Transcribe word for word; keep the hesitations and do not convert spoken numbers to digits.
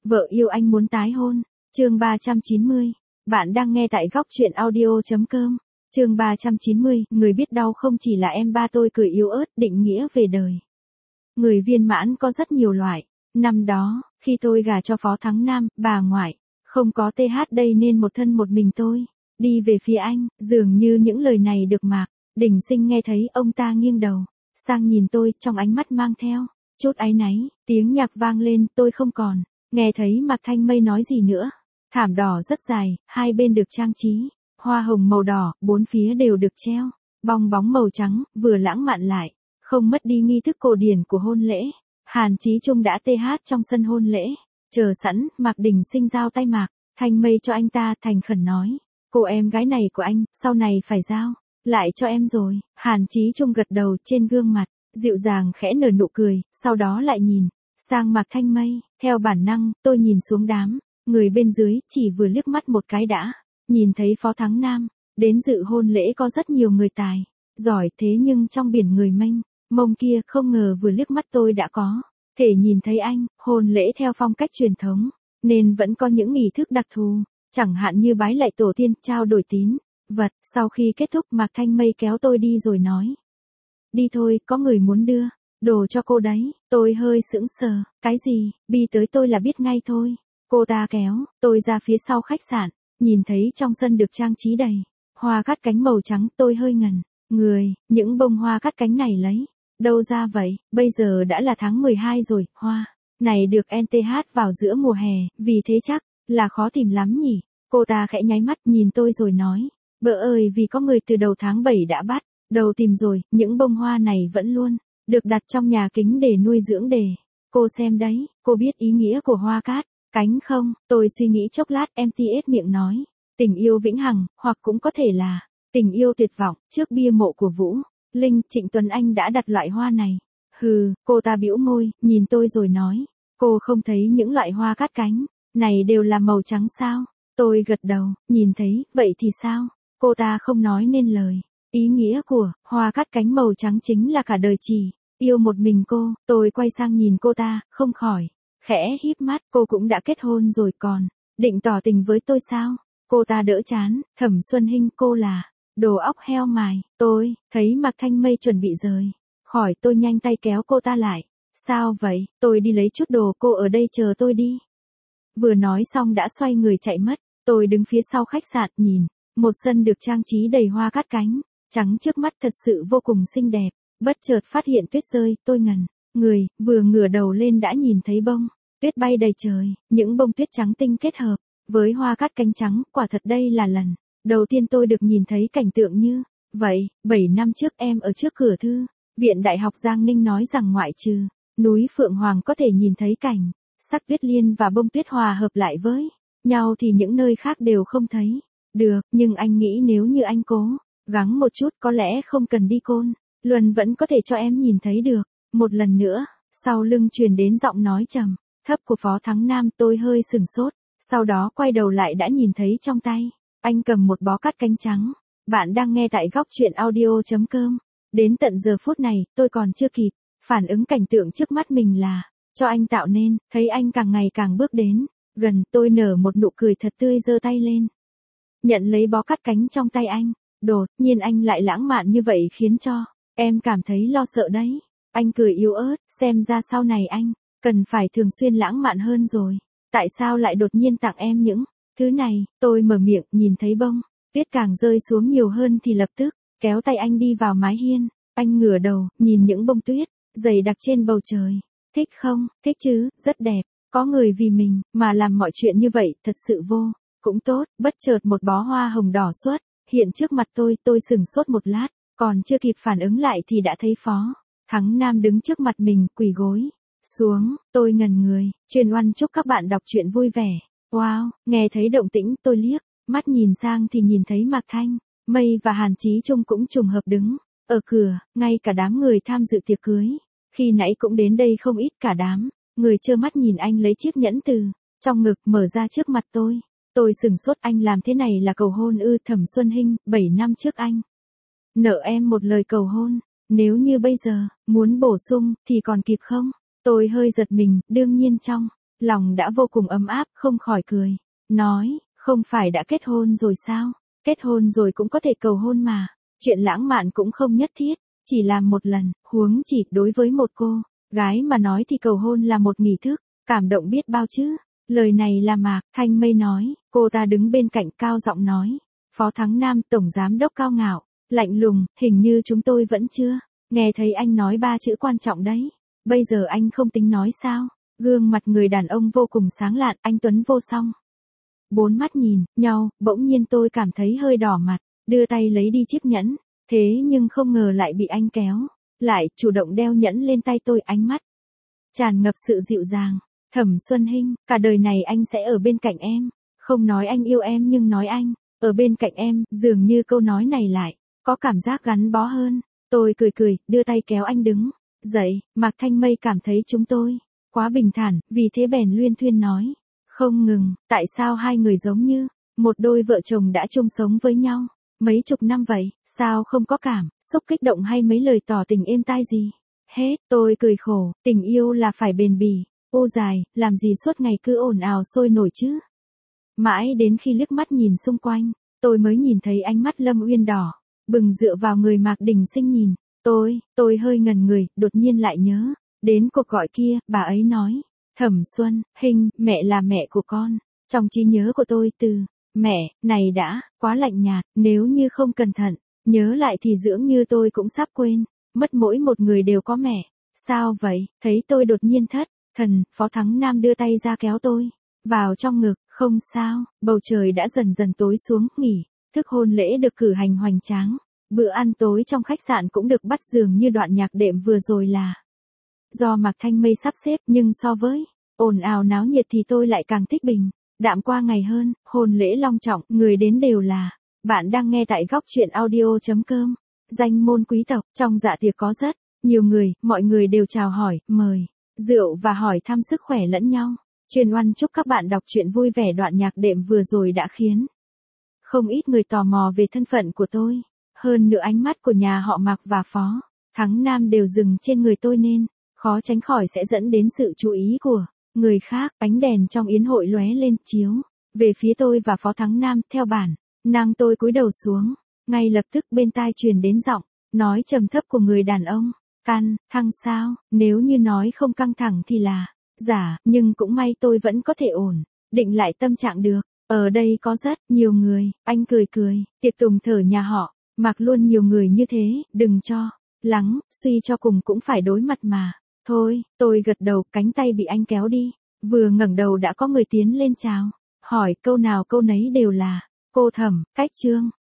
Vợ yêu anh muốn tái hôn. Chương ba trăm chín mươi. Bạn đang nghe tại góc truyện audio chấm com. Chương ba trăm chín mươi, người biết đau không chỉ là em ba tôi cười yếu ớt, định nghĩa về đời. Người viên mãn có rất nhiều loại. Năm đó, khi tôi gả cho Phó Thắng Nam, bà ngoại, không có tê hát đây nên một thân một mình tôi đi về phía anh, dường như những lời này được Mạc Đình Sinh nghe thấy, ông ta nghiêng đầu sang nhìn tôi, trong ánh mắt mang theo chút áy náy. Tiếng nhạc vang lên, tôi không còn nghe thấy Mạc Thanh Mây nói gì nữa. Thảm đỏ rất dài, hai bên được trang trí hoa hồng màu đỏ, bốn phía đều được treo bong bóng màu trắng, vừa lãng mạn lại không mất đi nghi thức cổ điển của hôn lễ. Hàn Chí Trung đã tê hát trong sân hôn lễ, chờ sẵn. Mạc Đình Sinh giao tay Mạc Thanh Mây cho anh ta, thành khẩn nói: cô em gái này của anh, sau này phải giao lại cho em rồi. Hàn Chí Trung gật đầu, trên gương mặt dịu dàng khẽ nở nụ cười, sau đó lại nhìn sang Mạc Thanh Mây. Theo bản năng, tôi nhìn xuống đám người bên dưới, chỉ vừa liếc mắt một cái đã nhìn thấy Phó Thắng Nam đến dự hôn lễ. Có rất nhiều người tài giỏi, thế nhưng trong biển người mênh mông kia, không ngờ vừa liếc mắt tôi đã có thể nhìn thấy anh. Hôn lễ theo phong cách truyền thống nên vẫn có những nghi thức đặc thù, chẳng hạn như bái lạy tổ tiên, trao đổi tín vật. Sau khi kết thúc, Mạc Thanh Mây kéo tôi đi rồi nói: đi thôi, có người muốn đưa đồ cho cô đấy. Tôi hơi sững sờ, cái gì? Bi tới tôi là biết ngay thôi. Cô ta kéo tôi ra phía sau khách sạn, nhìn thấy trong sân được trang trí đầy hoa cắt cánh màu trắng. Tôi hơi ngẩn người, những bông hoa cắt cánh này lấy đâu ra vậy? Bây giờ đã là tháng mười hai rồi, hoa này được en tê hát vào giữa mùa hè, vì thế chắc là khó tìm lắm nhỉ. Cô ta khẽ nháy mắt nhìn tôi rồi nói: bợ ơi, vì có người từ đầu tháng bảy đã bắt đầu tìm rồi, những bông hoa này vẫn luôn được đặt trong nhà kính để nuôi dưỡng đề. Cô xem đấy, cô biết ý nghĩa của hoa cát cánh không? Tôi suy nghĩ chốc lát, em tét miệng nói: tình yêu vĩnh hằng, hoặc cũng có thể là tình yêu tuyệt vọng. Trước bia mộ của Vũ Linh, Trịnh Tuấn Anh đã đặt loại hoa này. Hừ, cô ta bĩu môi, nhìn tôi rồi nói: cô không thấy những loại hoa cát cánh này đều là màu trắng sao? Tôi gật đầu, nhìn thấy. Vậy thì sao? Cô ta không nói nên lời. Ý nghĩa của hoa cát cánh màu trắng chính là cả đời chỉ yêu một mình cô. Tôi quay sang nhìn cô ta, không khỏi khẽ híp mắt. Cô cũng đã kết hôn rồi, còn định tỏ tình với tôi sao? Cô ta đỡ chán. Thẩm Xuân Hinh, cô là đồ óc heo mài. Tôi thấy Mạc Thanh Mây chuẩn bị rời khỏi, tôi nhanh tay kéo cô ta lại. Sao vậy? Tôi đi lấy chút đồ, cô ở đây chờ tôi đi. Vừa nói xong đã xoay người chạy mất. Tôi đứng phía sau khách sạn, nhìn một sân được trang trí đầy hoa cát cánh trắng trước mắt, thật sự vô cùng xinh đẹp. Bất chợt phát hiện tuyết rơi, tôi ngẩn người, vừa ngửa đầu lên đã nhìn thấy bông tuyết bay đầy trời. Những bông tuyết trắng tinh kết hợp với hoa cát cánh trắng, quả thật đây là lần đầu tiên tôi được nhìn thấy cảnh tượng như vậy. Bảy năm trước em ở trước cửa thư viện Đại học Giang Ninh nói rằng ngoại trừ núi Phượng Hoàng có thể nhìn thấy cảnh sắc tuyết liên và bông tuyết hòa hợp lại với nhau thì những nơi khác đều không thấy được. Nhưng anh nghĩ nếu như anh cố gắng một chút, có lẽ không cần đi Côn Luân vẫn có thể cho em nhìn thấy được một lần nữa. Sau lưng truyền đến giọng nói trầm thấp của Phó Thắng Nam. Tôi hơi sừng sốt, sau đó quay đầu lại đã nhìn thấy trong tay anh cầm một bó cát cánh trắng. Bạn đang nghe tại góc truyện audio chấm com. Đến tận giờ phút này, tôi còn chưa kịp phản ứng cảnh tượng trước mắt mình là cho anh tạo nên. Thấy anh càng ngày càng bước đến gần, tôi nở một nụ cười thật tươi, giơ tay lên nhận lấy bó cát cánh trong tay anh. Đột nhiên anh lại lãng mạn như vậy khiến cho em cảm thấy lo sợ đấy. Anh cười yếu ớt, xem ra sau này anh cần phải thường xuyên lãng mạn hơn rồi. Tại sao lại đột nhiên tặng em những thứ này? Tôi mở miệng, nhìn thấy bông tuyết càng rơi xuống nhiều hơn thì lập tức kéo tay anh đi vào mái hiên. Anh ngửa đầu, nhìn những bông tuyết dày đặc trên bầu trời. Thích không? Thích chứ, rất đẹp. Có người vì mình mà làm mọi chuyện như vậy, thật sự vô cũng tốt. Bất chợt một bó hoa hồng đỏ xuất hiện trước mặt tôi. Tôi sửng sốt một lát, còn chưa kịp phản ứng lại thì đã thấy Phó Thắng Nam đứng trước mặt mình, quỳ gối xuống. Tôi ngẩn người. Truyền oan chúc các bạn đọc truyện vui vẻ. Wow, nghe thấy động tĩnh, tôi liếc mắt nhìn sang thì nhìn thấy Mạc Thanh Mây và Hàn Chí Trung cũng trùng hợp đứng ở cửa. Ngay cả đám người tham dự tiệc cưới khi nãy cũng đến đây không ít. Cả đám người trơ mắt nhìn anh lấy chiếc nhẫn từ trong ngực mở ra trước mặt tôi. Tôi sửng sốt, anh làm thế này là cầu hôn ư? Thẩm Xuân Hinh, bảy năm trước anh nợ em một lời cầu hôn, nếu như bây giờ muốn bổ sung thì còn kịp không? Tôi hơi giật mình, đương nhiên trong lòng đã vô cùng ấm áp, không khỏi cười. Nói, không phải đã kết hôn rồi sao? Kết hôn rồi cũng có thể cầu hôn mà. Chuyện lãng mạn cũng không nhất thiết, chỉ làm một lần, huống chỉ đối với một cô gái mà nói thì cầu hôn là một nghi thức, cảm động biết bao chứ. Lời này là Mạc Thanh Mây nói, cô ta đứng bên cạnh cao giọng nói. Phó Thắng Nam tổng giám đốc cao ngạo, lạnh lùng, hình như chúng tôi vẫn chưa nghe thấy anh nói ba chữ quan trọng đấy. Bây giờ anh không tính nói sao? Gương mặt người đàn ông vô cùng sáng lạn, anh tuấn vô song. Bốn mắt nhìn nhau, bỗng nhiên tôi cảm thấy hơi đỏ mặt, đưa tay lấy đi chiếc nhẫn, thế nhưng không ngờ lại bị anh kéo lại, chủ động đeo nhẫn lên tay tôi, ánh mắt tràn ngập sự dịu dàng. Thẩm Xuân Hinh, cả đời này anh sẽ ở bên cạnh em, không nói anh yêu em nhưng nói anh ở bên cạnh em, dường như câu nói này lại có cảm giác gắn bó hơn. Tôi cười cười, đưa tay kéo anh đứng dậy. Mạc Thanh Mây cảm thấy chúng tôi quá bình thản, vì thế bèn luyên thuyên nói, không ngừng, tại sao hai người giống như một đôi vợ chồng đã chung sống với nhau mấy chục năm vậy, sao không có cảm xúc kích động hay mấy lời tỏ tình êm tai gì hết? Tôi cười khổ, tình yêu là phải bền bỉ, ô dài, làm gì suốt ngày cứ ồn ào sôi nổi chứ. Mãi đến khi liếc mắt nhìn xung quanh, tôi mới nhìn thấy ánh mắt Lâm Uyên đỏ bừng dựa vào người Mạc Đình Sinh nhìn tôi. Tôi hơi ngần người, đột nhiên lại nhớ đến cuộc gọi kia, bà ấy nói, Thẩm Xuân Hinh, mẹ là mẹ của con. Trong trí nhớ của tôi, từ mẹ này đã quá lạnh nhạt, nếu như không cẩn thận nhớ lại thì dường như tôi cũng sắp quên mất mỗi một người đều có mẹ. Sao vậy? Thấy tôi đột nhiên thất thần, Phó Thắng Nam đưa tay ra kéo tôi vào trong ngực. Không sao. Bầu trời đã dần dần tối xuống, nghỉ thức hôn lễ được cử hành hoành tráng. Bữa ăn tối trong khách sạn cũng được bắt, dường như đoạn nhạc đệm vừa rồi là do Mạc Thanh Mây sắp xếp, nhưng so với ồn ào náo nhiệt thì tôi lại càng thích bình đạm qua ngày hơn. Hôn lễ long trọng, người đến đều là bạn đang nghe tại góc truyện audio chấm com. Danh môn quý tộc, trong dạ tiệc có rất nhiều người, mọi người đều chào hỏi, mời rượu và hỏi thăm sức khỏe lẫn nhau. Truyền oan chúc các bạn đọc truyện vui vẻ. Đoạn nhạc đệm vừa rồi đã khiến không ít người tò mò về thân phận của tôi. Hơn nữa ánh mắt của nhà họ Mạc và Phó Thắng Nam đều dừng trên người tôi nên khó tránh khỏi sẽ dẫn đến sự chú ý của người khác. Ánh đèn trong yến hội lóe lên, chiếu về phía tôi và Phó Thắng Nam. Theo bản năng tôi cúi đầu xuống, ngay lập tức bên tai truyền đến giọng nói trầm thấp của người đàn ông. Căng thẳng sao? Nếu như nói không căng thẳng thì là giả, nhưng cũng may tôi vẫn có thể ổn định lại tâm trạng được. Ở đây có rất nhiều người. Anh cười cười, tiệc tùng thở nhà họ Mạc luôn nhiều người như thế, đừng cho lắng, suy cho cùng cũng phải đối mặt mà. Thôi, tôi gật đầu, cánh tay bị anh kéo đi. Vừa ngẩng đầu đã có người tiến lên chào hỏi, câu nào câu nấy đều là cô Thẩm, Cách Trương.